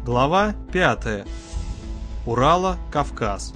Глава 5. Урала, Кавказ.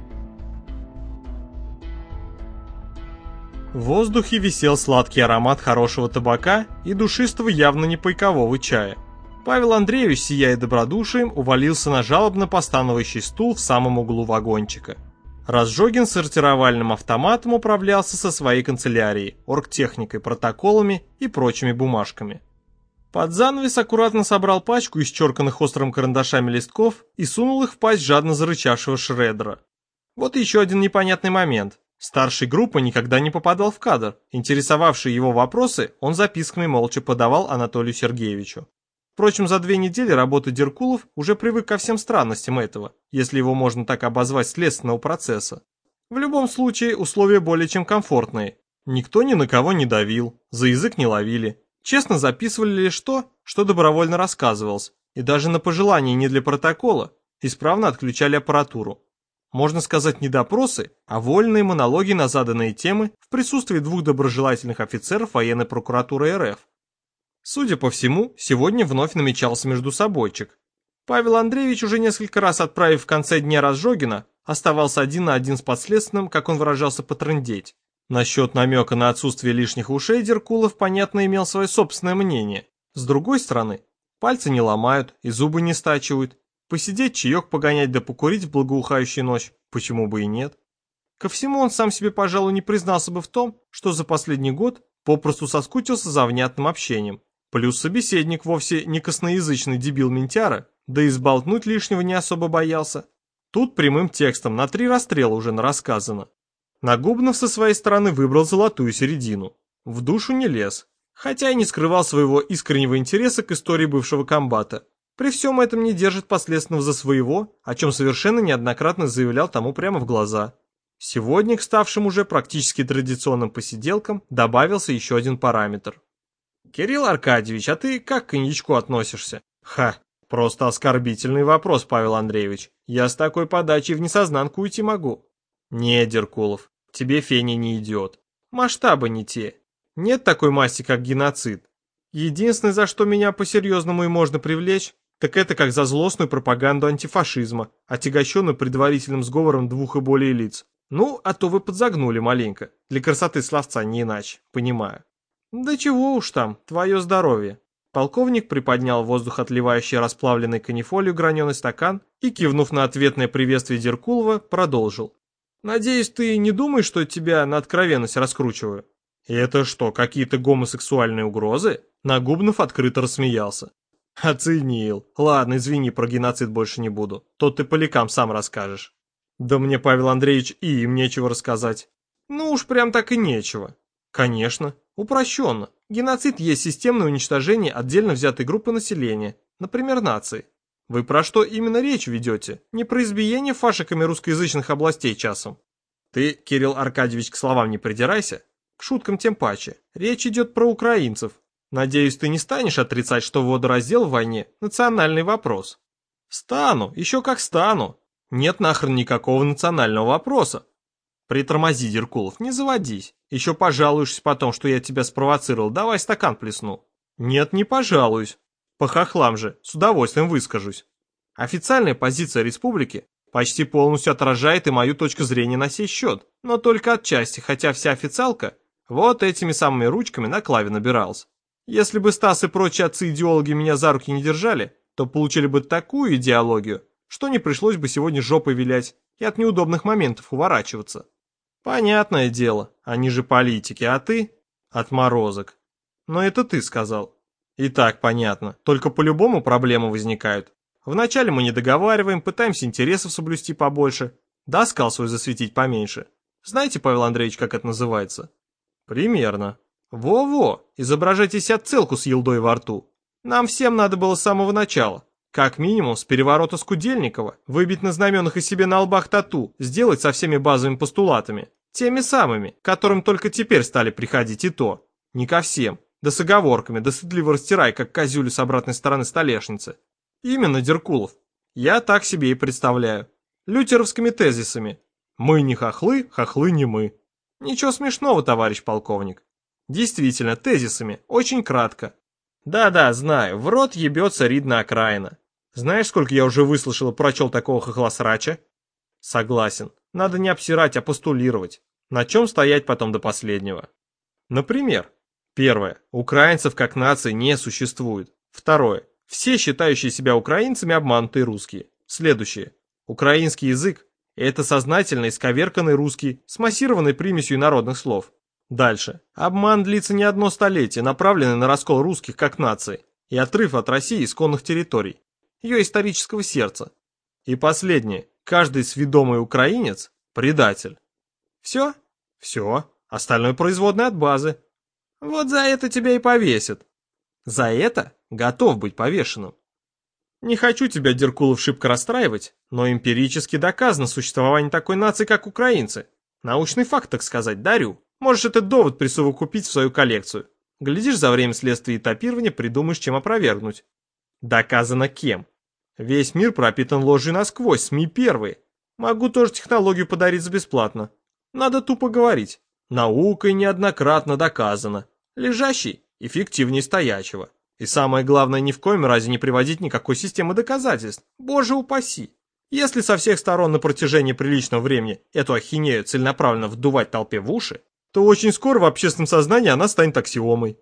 В воздухе висел сладкий аромат хорошего табака и душистого явно не пайкового чая. Павел Андреевич, сияя добродушием, увалился на жалобно постановающий стул в самом углу вагончика. Разжогин сортировальным автоматом управлялся со своей канцелярией, оргтехникой, протоколами и прочими бумажками. Под занавес аккуратно собрал пачку исчерканных острым карандашами листков и сунул их в пасть жадно зарычавшего шреддера. Вот еще один непонятный момент. Старший группы никогда не попадал в кадр. Интересовавшие его вопросы он записками молча подавал Анатолию Сергеевичу. Впрочем, за 2 недели работы Деркулов уже привык ко всем странностям этого, если его можно так обозвать, следственного процесса. В любом случае, условия более чем комфортные. Никто ни на кого не давил, за язык не ловили. Честно записывали лишь то, что добровольно рассказывалось, и даже на пожелание не для протокола исправно отключали аппаратуру. Можно сказать, не допросы, а вольные монологи на заданные темы в присутствии 2 доброжелательных офицеров военной прокуратуры РФ. Судя по всему, сегодня вновь намечался междусобойчик. Павел Андреевич, уже несколько раз отправив в конце дня Разжогина, оставался 1 на 1 с подследственным, как он выражался, потрындеть. Насчет намека на отсутствие лишних ушей Деркулов, понятно, имел свое собственное мнение. С другой стороны, пальцы не ломают и зубы не стачивают. Посидеть, чаек погонять да покурить в благоухающую ночь, почему бы и нет. Ко всему он сам себе, пожалуй, не признался бы в том, что за последний год попросту соскучился за внятным общением. Плюс собеседник вовсе не косноязычный дебил-ментяра, да и сболтнуть лишнего не особо боялся. Тут прямым текстом на 3 расстрела уже нарассказано. Нагубнов со своей стороны выбрал золотую середину. В душу не лез, хотя и не скрывал своего искреннего интереса к истории бывшего комбата. При всем этом не держит последственного за своего, о чем совершенно неоднократно заявлял тому прямо в глаза. Сегодня к ставшим уже практически традиционным посиделкам добавился еще один параметр. «Кирилл Аркадьевич, а ты как к коньячку относишься?» «Ха, просто оскорбительный вопрос, Павел Андреевич. Я с такой подачей в несознанку уйти могу». «Не, Деркулов, тебе феня не идет. Масштабы не те. Нет такой масти, как геноцид. Единственное, за что меня по-серьезному и можно привлечь, так это как за злостную пропаганду антифашизма, отягощенную предварительным сговором 2 и более лиц. Ну, а то вы подзагнули маленько. Для красоты словца не иначе, понимаю». «Да чего уж там, твое здоровье». Полковник приподнял в воздух отливающий расплавленной канифолью граненый стакан и, кивнув на ответное приветствие Деркулова, продолжил. «Надеюсь, ты не думаешь, что тебя на откровенность раскручиваю?» «И это что, какие-то гомосексуальные угрозы?» Нагубнов открыто рассмеялся. «Оценил. Ладно, извини, про геноцид больше не буду. То ты полякам сам расскажешь». «Да мне, Павел Андреевич, и им нечего рассказать». «Ну уж прям так и нечего». «Конечно. Упрощенно. Геноцид есть системное уничтожение отдельно взятой группы населения, например, нации. Вы про что именно речь ведете? Не про избиение фашиками русскоязычных областей часом?» «Ты, Кирилл Аркадьевич, к словам не придирайся. К шуткам тем паче. Речь идет про украинцев. Надеюсь, ты не станешь отрицать, что водораздел в войне – национальный вопрос». «Стану, еще как стану. Нет нахрен никакого национального вопроса». «Притормози, Деркулов, не заводись. Еще пожалуешься потом, что я тебя спровоцировал. Давай стакан плесну». «Нет, не пожалуюсь. По хохлам же, с удовольствием выскажусь. Официальная позиция республики почти полностью отражает и мою точку зрения на сей счет, но только отчасти, хотя вся официалка вот этими самыми ручками на клаве набиралась. Если бы Стас и прочие отцы-идеологи меня за руки не держали, то получили бы такую идеологию, что не пришлось бы сегодня жопой вилять и от неудобных моментов уворачиваться. Понятное дело, они же политики, а ты – отморозок. Но это ты сказал. И так понятно, только по-любому проблемы возникают. Вначале мы не договариваем, пытаемся интересов соблюсти побольше, да скал свой засветить поменьше. Знаете, Павел Андреевич, как это называется? Примерно. Во-во, изображайте себя целку с елдой во рту. Нам всем надо было с самого начала, как минимум с переворота Скудельникова, выбить на знаменах и себе на лбах тату, сделать со всеми базовыми постулатами. Теми самыми, к которым только теперь стали приходить и то. Не ко всем. Да с оговорками, да стыдливо растирай, как козюлю с обратной стороны столешницы. Именно, Деркулов. Я так себе и представляю. Лютеровскими тезисами. Мы не хохлы, хохлы не мы. Ничего смешного, товарищ полковник. Действительно, тезисами, очень кратко. Да-да, знаю, в рот ебется Ридна окраина. Знаешь, сколько я уже выслушал и прочел такого хохлосрача? Согласен. Надо не обсирать, а постулировать. На чем стоять потом до последнего. Например, первое. Украинцев как нации не существует. Второе. Все считающие себя украинцами обманутые русские. Следующее. Украинский язык – это сознательно исковерканный русский с массированной примесью инородных слов. Дальше. Обман длится не одно столетие, направленный на раскол русских как нации и отрыв от России исконных территорий, ее исторического сердца. И последнее. Каждый сведомый украинец – предатель. Все? Все. Остальное производное от базы. Вот за это тебя и повесят. За это готов быть повешенным. Не хочу тебя, Деркулов, шибко расстраивать, но эмпирически доказано существование такой нации, как украинцы. Научный факт, так сказать, дарю. Можешь этот довод присовокупить в свою коллекцию. Глядишь, за время следствия и этапирования придумаешь, чем опровергнуть. Доказано кем? Весь мир пропитан ложью насквозь, СМИ первые. Могу тоже технологию подарить за бесплатно. Надо тупо говорить. Наукой неоднократно доказано. Лежащий эффективнее стоячего. И самое главное, ни в коем разе не приводить никакой системы доказательств. Боже упаси. Если со всех сторон на протяжении приличного времени эту ахинею целенаправленно вдувать толпе в уши, то очень скоро в общественном сознании она станет аксиомой.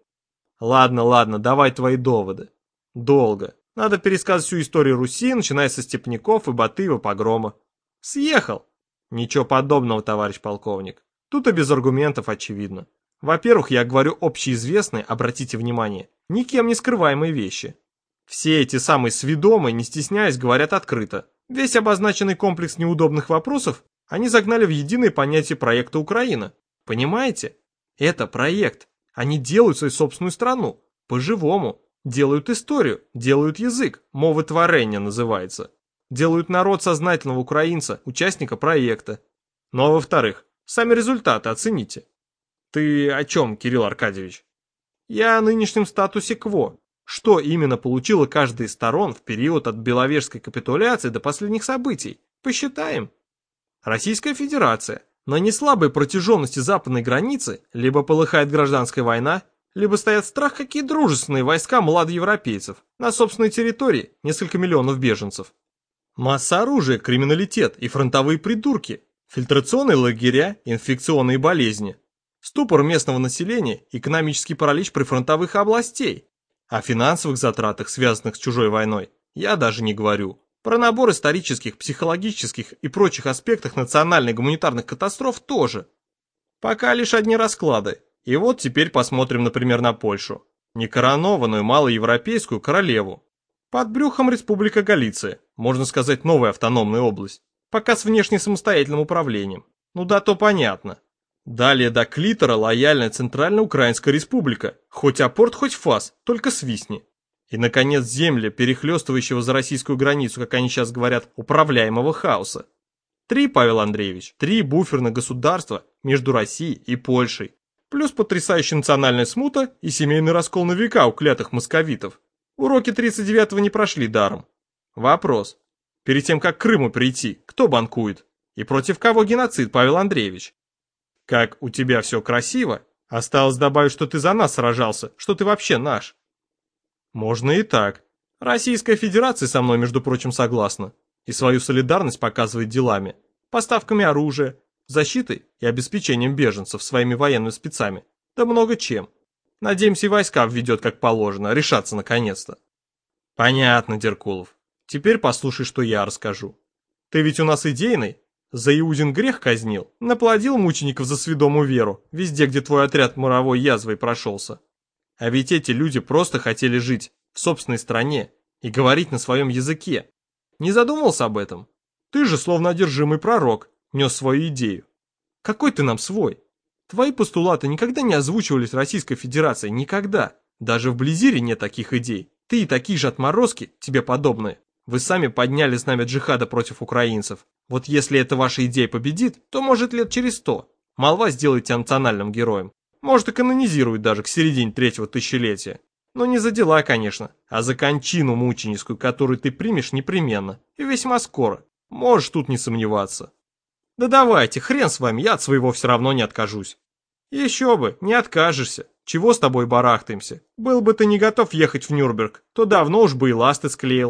Ладно, давай твои доводы. Долго. Надо пересказать всю историю Руси, начиная со степняков и Батыева погрома. Съехал. Ничего подобного, товарищ полковник. Тут и без аргументов очевидно. Во-первых, я говорю общеизвестные, обратите внимание, никем не скрываемые вещи. Все эти самые сведомые, не стесняясь, говорят открыто. Весь обозначенный комплекс неудобных вопросов они загнали в единое понятие проекта Украина. Понимаете? Это проект. Они делают свою собственную страну. По-живому. Делают историю, делают язык, мовотворение называется. Делают народ сознательного украинца, участника проекта. Ну а во-вторых, сами результаты оцените. Ты о чем, Кирилл Аркадьевич? Я о нынешнем статусе кво. Что именно получила каждая из сторон в период от Беловежской капитуляции до последних событий? Посчитаем. Российская Федерация. На неслабой протяженности западной границы либо полыхает гражданская война, либо стоят в страх какие дружественные войска младоевропейцев. На собственной территории несколько миллионов беженцев. Масса оружия, криминалитет и фронтовые придурки. Фильтрационные лагеря, инфекционные болезни. Ступор местного населения, экономический паралич прифронтовых областей. О финансовых затратах, связанных с чужой войной, я даже не говорю. Про набор исторических, психологических и прочих аспектах национальных гуманитарных катастроф тоже. Пока лишь одни расклады. И вот теперь посмотрим, например, на Польшу. Некоронованную малоевропейскую королеву. Под брюхом Республика Галиция, можно сказать, новая автономная область. Пока с внешне самостоятельным управлением. Ну да, то понятно. Далее до клитора лояльная Центральноукраинская республика. Хоть апорт, хоть фас, только свистни. И, наконец, земля, перехлестывающего за российскую границу, как они сейчас говорят, управляемого хаоса. 3, Павел Андреевич, 3 буферных государства между Россией и Польшей. Плюс потрясающая национальная смута и семейный раскол на века у клятых московитов. Уроки 39-го не прошли даром. Вопрос. Перед тем, как к Крыму прийти, кто банкует? И против кого геноцид, Павел Андреевич? Как у тебя все красиво, осталось добавить, что ты за нас сражался, что ты вообще наш. Можно и так. Российская Федерация со мной, между прочим, согласна. И свою солидарность показывает делами, поставками оружия, защитой и обеспечением беженцев своими военными спецами. Да много чем. Надеемся, и войска введет как положено, решаться наконец-то. Понятно, Деркулов. Теперь послушай, что я расскажу. Ты ведь у нас идейный. За Иудин грех казнил, наплодил мучеников за сведомую веру, везде, где твой отряд муровой язвой прошелся. А ведь эти люди просто хотели жить в собственной стране и говорить на своем языке. Не задумался об этом? Ты же, словно одержимый пророк, нес свою идею. Какой ты нам свой? Твои постулаты никогда не озвучивались Российской Федерацией, никогда. Даже в Близире нет таких идей. Ты и такие же отморозки, тебе подобные. Вы сами подняли знамя джихада против украинцев. Вот если эта ваша идея победит, то может лет через 100. Молва сделает тебя национальным героем. Может и канонизирует даже к середине 3-го тысячелетия. Но не за дела, конечно, а за кончину мученическую, которую ты примешь непременно. И весьма скоро. Можешь тут не сомневаться. Да давайте, хрен с вами, я от своего все равно не откажусь. Еще бы, не откажешься. Чего с тобой барахтаемся? Был бы ты не готов ехать в Нюрнберг, то давно уж бы и ласты склеил.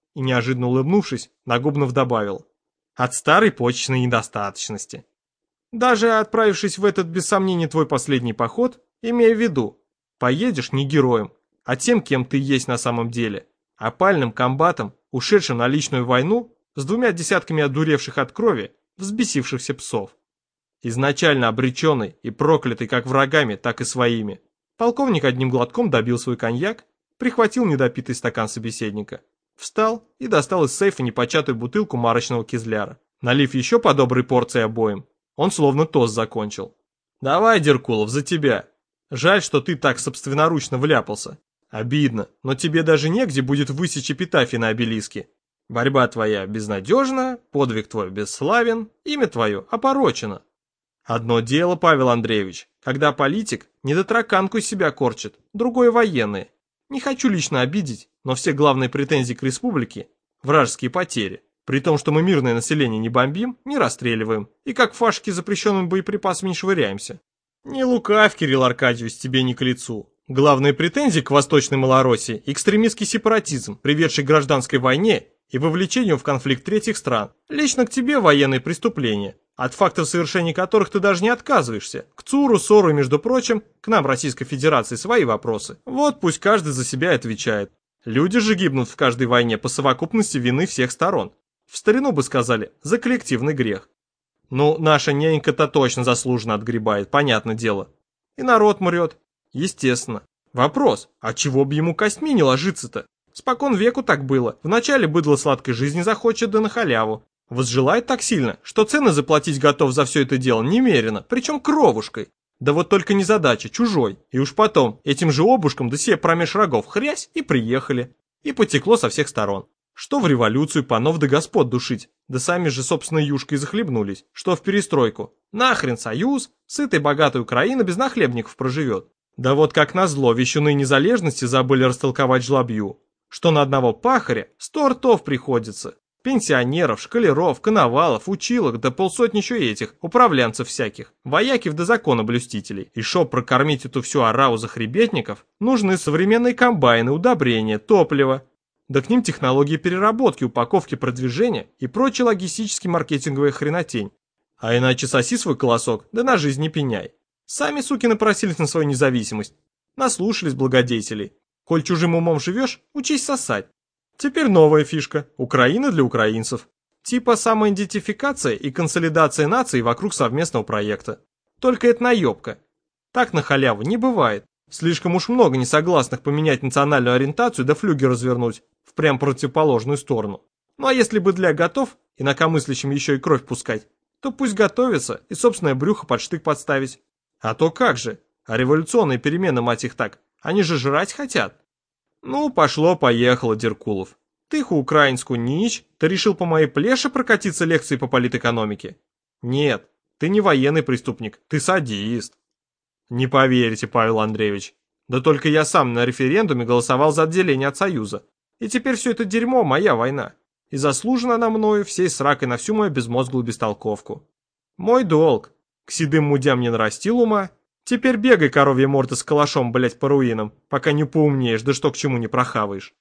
и, неожиданно улыбнувшись, Нагубнов добавил: от старой почечной недостаточности. Даже отправившись в этот, без сомнения, твой последний поход, имея в виду, поедешь не героем, а тем, кем ты есть на самом деле, опальным комбатом, ушедшим на личную войну с 2 десятками одуревших от крови, взбесившихся псов. Изначально обреченный и проклятый как врагами, так и своими, полковник одним глотком добил свой коньяк, прихватил недопитый стакан собеседника, встал и достал из сейфа непочатую бутылку марочного кизляра. Налив еще по доброй порции обоим, он словно тост закончил. «Давай, Деркулов, за тебя. Жаль, что ты так собственноручно вляпался. Обидно, но тебе даже негде будет высечь эпитафий на обелиске. Борьба твоя безнадежна, подвиг твой бесславен, имя твое опорочено». Одно дело, Павел Андреевич, когда политик недотраканку из себя корчит, другое военные. Не хочу лично обидеть, но все главные претензии к республике – вражеские потери. При том, что мы мирное население не бомбим, не расстреливаем и как фашки запрещенными боеприпасами не швыряемся. Не лукавь, Кирилл Аркадьевич, тебе не к лицу. Главные претензии к Восточной Малороссии – экстремистский сепаратизм, приведший к гражданской войне и вовлечению в конфликт третьих стран. Лично к тебе военные преступления, от фактов совершения которых ты даже не отказываешься. К ЦУРу, СОРу и, между прочим, к нам, Российской Федерации, свои вопросы. Вот пусть каждый за себя отвечает. Люди же гибнут в каждой войне по совокупности вины всех сторон. В старину бы сказали, за коллективный грех. Ну, наша нянька-то точно заслуженно отгребает, понятное дело. И народ мрет. Естественно. Вопрос, а чего бы ему костьми не ложиться-то? Спокон веку так было. Вначале быдло сладкой жизни захочет, да на халяву. Возжелает так сильно, что цены заплатить готов за все это дело немерено, причем кровушкой. Да вот только незадача, чужой. И уж потом, этим же обушком да сие промеж рогов хрясь и приехали. И потекло со всех сторон. Что в революцию панов да господ душить, да сами же собственной юшкой захлебнулись. Что в перестройку. Нахрен союз, сытая богатая Украина без нахлебников проживет. Да вот как назло, вещуны незалежности забыли растолковать жлобью, что на одного пахаря 100 ртов приходится. Пенсионеров, школяров, коновалов, училок, да полсотни еще этих, управлянцев всяких, вояков да законоблюстителей. И чтоб прокормить эту всю ораву захребетников, нужны современные комбайны, удобрения, топливо. Да к ним технологии переработки, упаковки, продвижения и прочая логистически маркетинговая хренотень. А иначе соси свой колосок, да на жизнь не пеняй. Сами суки напросились на свою независимость. Наслушались благодетелей. Коль чужим умом живешь, учись сосать. Теперь новая фишка – Украина для украинцев. Типа самоидентификация и консолидация наций вокруг совместного проекта. Только это наебка. Так на халяву не бывает. Слишком уж много несогласных поменять национальную ориентацию да флюги развернуть в прям противоположную сторону. Ну а если быдля готов, инакомыслящим еще и кровь пускать, то пусть готовится и собственное брюхо под штык подставить. А то как же, а революционные перемены, мать их так, они же жрать хотят. Ну, пошло-поехало, Деркулов. Ты украинскую нич, ты решил по моей плеше прокатиться лекции по политэкономике? Нет, ты не военный преступник, ты садист. Не поверите, Павел Андреевич. Да только я сам на референдуме голосовал за отделение от Союза. И теперь все это дерьмо моя война. И заслужена она мною всей сракой на всю мою безмозглую бестолковку. Мой долг. К седым мудям не нарастил ума. Теперь бегай, коровья морда, с калашом, блять, по руинам, пока не поумнеешь, да что к чему не прохаваешь.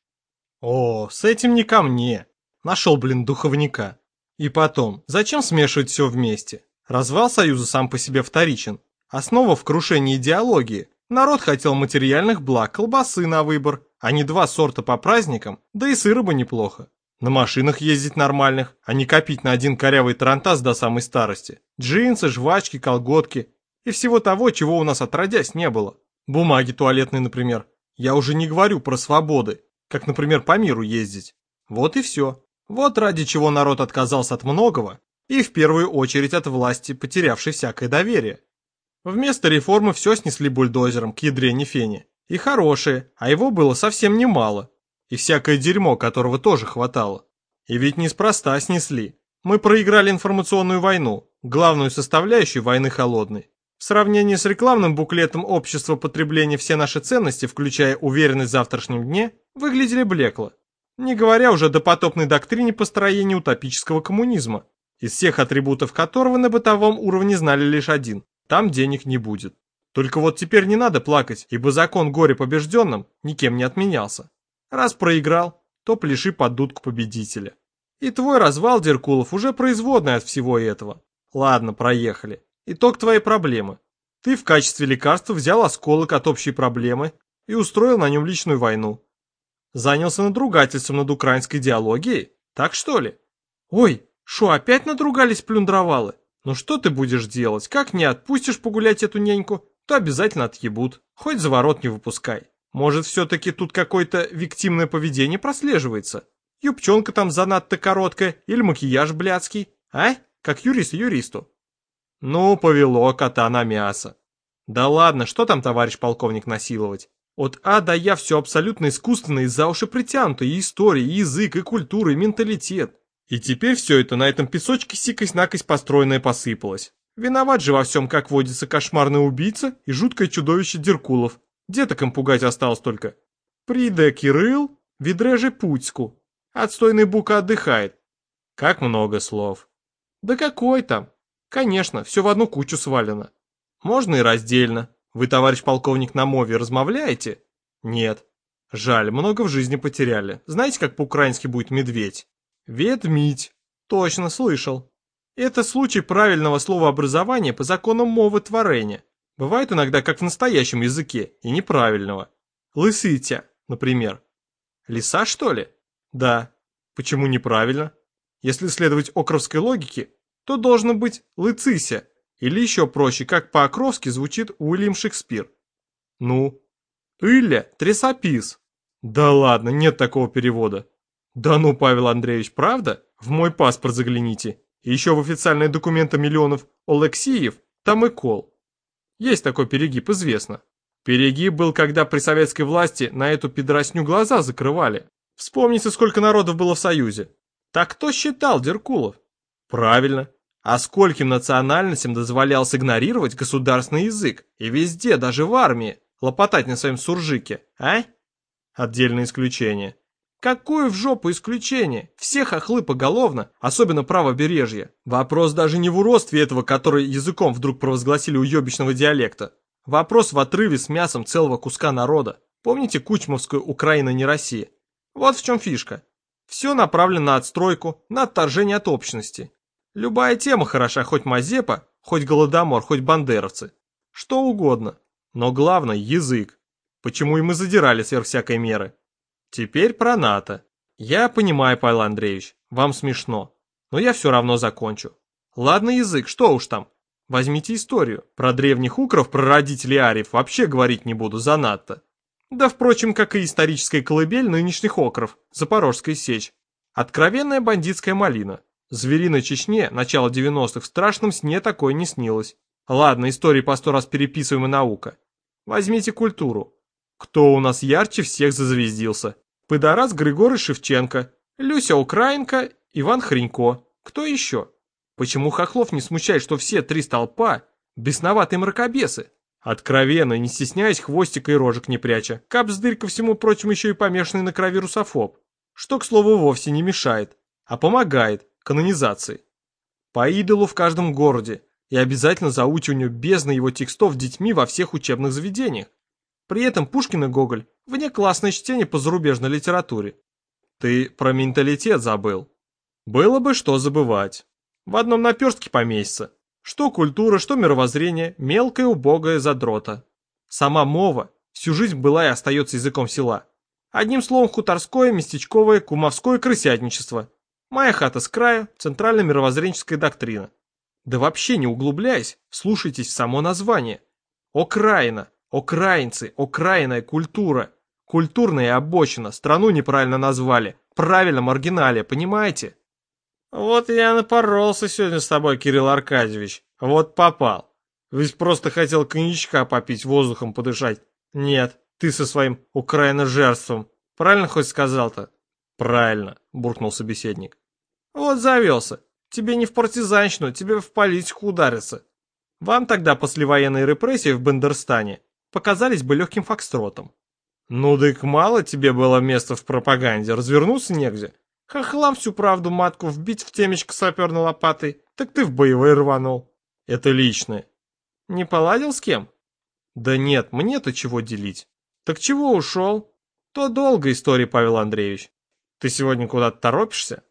О, с этим не ко мне. Нашел, блин, духовника. И потом, зачем смешивать все вместе? Развал Союза сам по себе вторичен. Основа в крушении идеологии. Народ хотел материальных благ, колбасы на выбор, а не 2 сорта по праздникам, да и сыра бы неплохо. На машинах ездить нормальных, а не копить на один корявый тарантас до самой старости. Джинсы, жвачки, колготки и всего того, чего у нас отродясь не было. Бумаги туалетные, например. Я уже не говорю про свободы, как, например, по миру ездить. Вот и все. Вот ради чего народ отказался от многого, и в первую очередь от власти, потерявшей всякое доверие. Вместо реформы все снесли бульдозером к ядрене фени. И хорошее, а его было совсем немало. И всякое дерьмо, которого тоже хватало. И ведь неспроста снесли. Мы проиграли информационную войну, главную составляющую войны холодной. В сравнении с рекламным буклетом общества потребления все наши ценности, включая уверенность в завтрашнем дне, выглядели блекло. Не говоря уже о допотопной доктрине построения утопического коммунизма, из всех атрибутов которого на бытовом уровне знали лишь один – там денег не будет. Только вот теперь не надо плакать, ибо закон горя побежденным никем не отменялся. Раз проиграл, то пляши под дудку победителя. И твой развал, Деркулов, уже производный от всего этого. Ладно, проехали. Итог твоей проблемы. Ты в качестве лекарства взял осколок от общей проблемы и устроил на нем личную войну. Занялся надругательством над украинской идеологией? Так что ли? Ой, шо, опять надругались плюндровалы? Ну что ты будешь делать? Как не отпустишь погулять эту няньку, то обязательно отъебут. Хоть за ворот не выпускай. Может, все-таки тут какое-то виктимное поведение прослеживается? Юбчонка там занадто короткая или макияж блядский? А? Как юрист юристу. Ну, повело кота на мясо. Да ладно, что там, товарищ полковник, насиловать? От А до Я все абсолютно искусственно и за уши притянуто, и история, и язык, и культура, и менталитет. И теперь все это на этом песочке сикость-накость построенное посыпалось. Виноват же во всем, как водится, кошмарный убийца и жуткое чудовище Деркулов. Деток им пугать осталось только. Приде Кирилл, видреже Путьску. Отстойный бука отдыхает. Как много слов. Да какой там? Конечно, все в одну кучу свалено. Можно и раздельно. Вы, товарищ полковник, на мове размовляете? Нет. Жаль, много в жизни потеряли. Знаете, как по-украински будет медведь? Ведмить. Точно, слышал. Это случай правильного словообразования по законам мовы творения. Бывает иногда, как в настоящем языке, и неправильного. Лысытя, например. Лиса, что ли? Да. Почему неправильно? Если следовать окровской логике, то должно быть лыцися. Или еще проще, как по-окровски звучит Уильям Шекспир. Ну? Илья трясопис. Да ладно, нет такого перевода. Да ну, Павел Андреевич, правда? В мой паспорт загляните. И еще в официальные документы миллионов Олексиев, там и кол. Есть такой перегиб, известно. Перегиб был, когда при советской власти на эту пидорасню глаза закрывали. Вспомните, сколько народов было в Союзе. Так кто считал, Деркулов? Правильно. А скольким национальностям дозволялось игнорировать государственный язык? И везде, даже в армии, лопотать на своем суржике, а? Отдельное исключение. Какое в жопу исключение? Все хохлы поголовно, особенно правобережье. Вопрос даже не в уродстве этого, который языком вдруг провозгласили уебищного диалекта. Вопрос в отрыве с мясом целого куска народа. Помните кучмовскую «Украина не Россия»? Вот в чем фишка. Все направлено на отстройку, на отторжение от общности. Любая тема хороша, хоть Мазепа, хоть Голодомор, хоть бандеровцы. Что угодно. Но главное – язык. Почему и мы задирали сверх всякой меры. Теперь про НАТО. Я понимаю, Павел Андреевич, вам смешно. Но я все равно закончу. Ладно язык, что уж там. Возьмите историю. Про древних укров, про родителей ариев вообще говорить не буду, занадто. Да, впрочем, как и историческая колыбель нынешних окров, Запорожская сечь. Откровенная бандитская малина. Звери на Чечне, начало 90-х, в страшном сне такое не снилось. Ладно, истории по 100 раз переписываемая наука. Возьмите культуру. Кто у нас ярче всех зазвездился? Пыдорас Григорий Шевченко, Люся Украинка, Иван Хренько. Кто еще? Почему хохлов не смущает, что все три столпа бесноватые мракобесы? Откровенно, не стесняясь, хвостика и рожек не пряча. Капсдырь, ко всему прочему, еще и помешанный на крови русофоб. Что, к слову, вовсе не мешает, а помогает канонизации. По идолу в каждом городе и обязательно заучиванию бездны его текстов детьми во всех учебных заведениях. При этом Пушкин и Гоголь – внеклассное чтение по зарубежной литературе. Ты про менталитет забыл. Было бы что забывать. В одном наперстке поместится. Что культура, что мировоззрение, мелкое убогое задрота. Сама мова всю жизнь была и остается языком села. Одним словом, хуторское, местечковое, кумовское крысятничество. Моя хата с краю, центральная мировоззренческая доктрина. Да вообще не углубляясь, слушайтесь в само название. Окраина, окраинцы, окраинная культура. Культурная обочина, страну неправильно назвали. Правильно, маргиналия, понимаете? Вот я напоролся сегодня с тобой, Кирилл Аркадьевич. Вот попал. Ведь просто хотел коньячка попить, воздухом подышать. Нет, ты со своим украиножерством. Правильно хоть сказал-то? Правильно, буркнул собеседник. Вот завелся. Тебе не в партизанщину, тебе в политику удариться. Вам тогда послевоенные репрессии в Бандерстане показались бы легким фокстротом. Ну дык мало тебе было места в пропаганде, развернуться негде. Хохлам всю правду матку вбить в темечко саперной лопатой, так ты в боевой рванул. Это личное. Не поладил с кем? Да нет, мне-то чего делить. Так чего ушел? То долгая история, Павел Андреевич. Ты сегодня куда-то торопишься?